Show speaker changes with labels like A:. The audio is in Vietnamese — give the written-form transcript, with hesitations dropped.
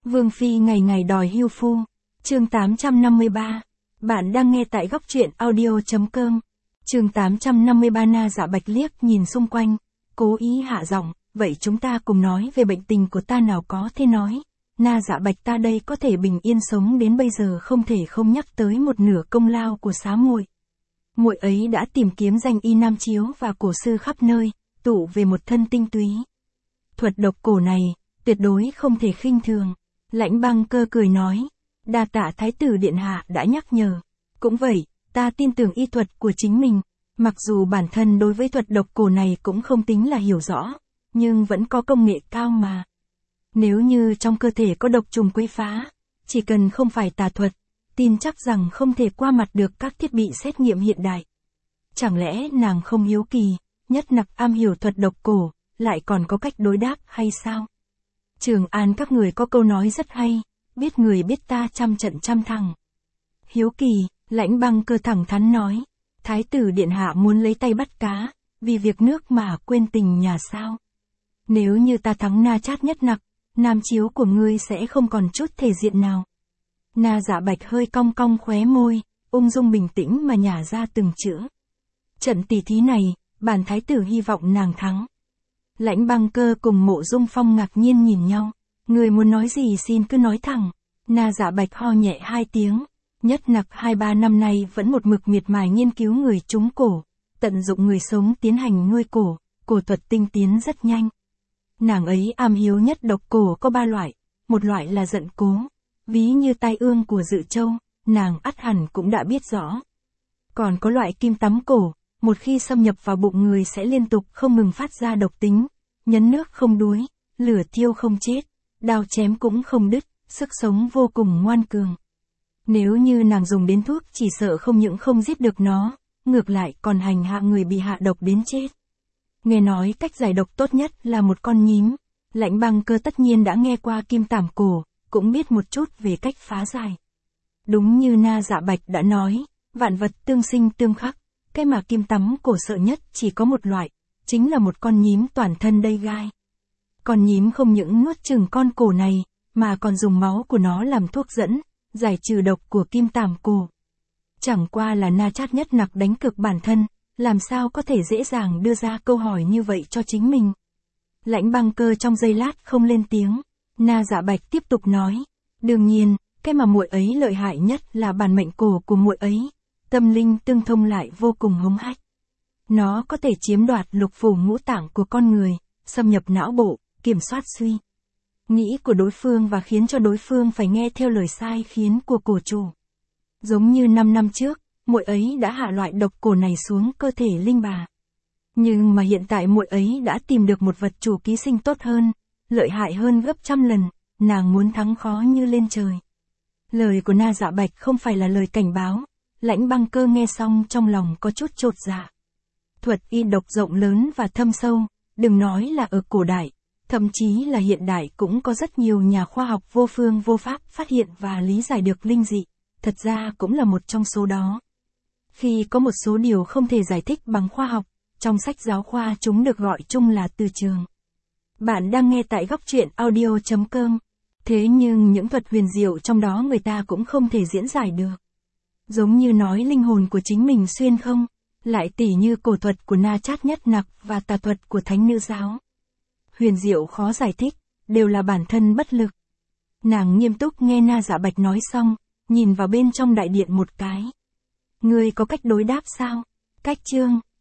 A: Vương Phi ngày ngày đòi hưu phu. Chương 853. Bạn đang nghe tại góc truyện audio.com. Chương 853. Na Dạ Bạch liếc nhìn xung quanh, cố ý hạ giọng, vậy chúng ta cùng nói về bệnh tình của ta nào có thế nói. Na Dạ Bạch ta đây có thể bình yên sống đến bây giờ không thể không nhắc tới một nửa công lao của xá muội. Muội ấy đã tìm kiếm danh y nam chiếu và cổ sư khắp nơi, tụ về một thân tinh túy. Thuật độc cổ này, tuyệt đối không thể khinh thường. Lãnh Băng Cơ cười nói, đa tạ thái tử điện hạ đã nhắc nhở. Cũng vậy, ta tin tưởng y thuật của chính mình, mặc dù bản thân đối với thuật độc cổ này cũng không tính là hiểu rõ, nhưng vẫn có công nghệ cao mà. Nếu như trong cơ thể có độc trùng quấy phá, chỉ cần không phải tà thuật, tin chắc rằng không thể qua mặt được các thiết bị xét nghiệm hiện đại. Chẳng lẽ nàng không hiếu kỳ, nhất nặc am hiểu thuật độc cổ, lại còn có cách đối đáp hay sao? Trường An các người có câu nói rất hay, biết người biết ta trăm trận trăm thắng. Hiếu kỳ, Lãnh Băng Cơ thẳng thắn nói, thái tử điện hạ muốn lấy tay bắt cá, vì việc nước mà quên tình nhà sao? Nếu như ta thắng Na Chát nhất nặc, nam chiếu của ngươi sẽ không còn chút thể diện nào. Na Dạ Bạch hơi cong cong khóe môi, ung dung bình tĩnh mà nhả ra từng chữ. Trận tỷ thí này, bản thái tử hy vọng nàng thắng. Lãnh Băng Cơ cùng Mộ Dung Phong ngạc nhiên nhìn nhau. Người muốn nói gì xin cứ nói thẳng. Na Dạ Bạch ho nhẹ hai tiếng. Nhất nặc 2-3 năm nay vẫn một mực miệt mài nghiên cứu người trúng cổ. Tận dụng người sống tiến hành nuôi cổ. Cổ thuật tinh tiến rất nhanh. Nàng ấy am hiếu nhất độc cổ có 3 loại. Một loại là giận cố. Ví như tai ương của Dự Châu, nàng ắt hẳn cũng đã biết rõ. Còn có loại kim tắm cổ. Một khi xâm nhập vào bụng người sẽ liên tục không ngừng phát ra độc tính, nhấn nước không đuối, lửa thiêu không chết, đao chém cũng không đứt, sức sống vô cùng ngoan cường. Nếu như nàng dùng đến thuốc chỉ sợ không những không giết được nó, ngược lại còn hành hạ người bị hạ độc đến chết. Nghe nói cách giải độc tốt nhất là một con nhím, Lãnh Băng Cơ tất nhiên đã nghe qua kim tảm cổ, cũng biết một chút về cách phá giải. Đúng như Na Dạ Bạch đã nói, vạn vật tương sinh tương khắc. Cái mà kim tắm cổ sợ nhất chỉ có một loại, chính là một con nhím toàn thân đầy gai. Con nhím không những nuốt chửng con cổ này, mà còn dùng máu của nó làm thuốc dẫn, giải trừ độc của kim tảm cổ. Chẳng qua là Na Chát nhất nặc đánh cực bản thân, làm sao có thể dễ dàng đưa ra câu hỏi như vậy cho chính mình. Lãnh Băng Cơ trong giây lát không lên tiếng, Na Dạ Bạch tiếp tục nói, đương nhiên, cái mà muội ấy lợi hại nhất là bản mệnh cổ của muội ấy. Tâm linh tương thông lại vô cùng hống hách. Nó có thể chiếm đoạt lục phủ ngũ tạng của con người, xâm nhập não bộ, kiểm soát suy nghĩ của đối phương và khiến cho đối phương phải nghe theo lời sai khiến của cổ chủ. Giống như 5 năm trước, muội ấy đã hạ loại độc cổ này xuống cơ thể linh bà. Nhưng mà hiện tại muội ấy đã tìm được một vật chủ ký sinh tốt hơn, lợi hại hơn gấp trăm lần, nàng muốn thắng khó như lên trời. Lời của Na Dạ Bạch không phải là lời cảnh báo. Lãnh Băng Cơ nghe xong trong lòng có chút chột dạ. Thuật y độc rộng lớn và thâm sâu, đừng nói là ở cổ đại, thậm chí là hiện đại cũng có rất nhiều nhà khoa học vô phương vô pháp phát hiện và lý giải được linh dị, thật ra cũng là một trong số đó. Khi có một số điều không thể giải thích bằng khoa học, trong sách giáo khoa chúng được gọi chung là từ trường. Bạn đang nghe tại góc truyện audio.com, thế nhưng những thuật huyền diệu trong đó người ta cũng không thể diễn giải được. Giống như nói linh hồn của chính mình xuyên không, lại tỉ như cổ thuật của Na Chát nhất nặc và tà thuật của Thánh Nữ Giáo. Huyền diệu khó giải thích, đều là bản thân bất lực. Nàng nghiêm túc nghe Na Dạ Bạch nói xong, nhìn vào bên trong đại điện một cái. Ngươi có cách đối đáp sao? Cách chương,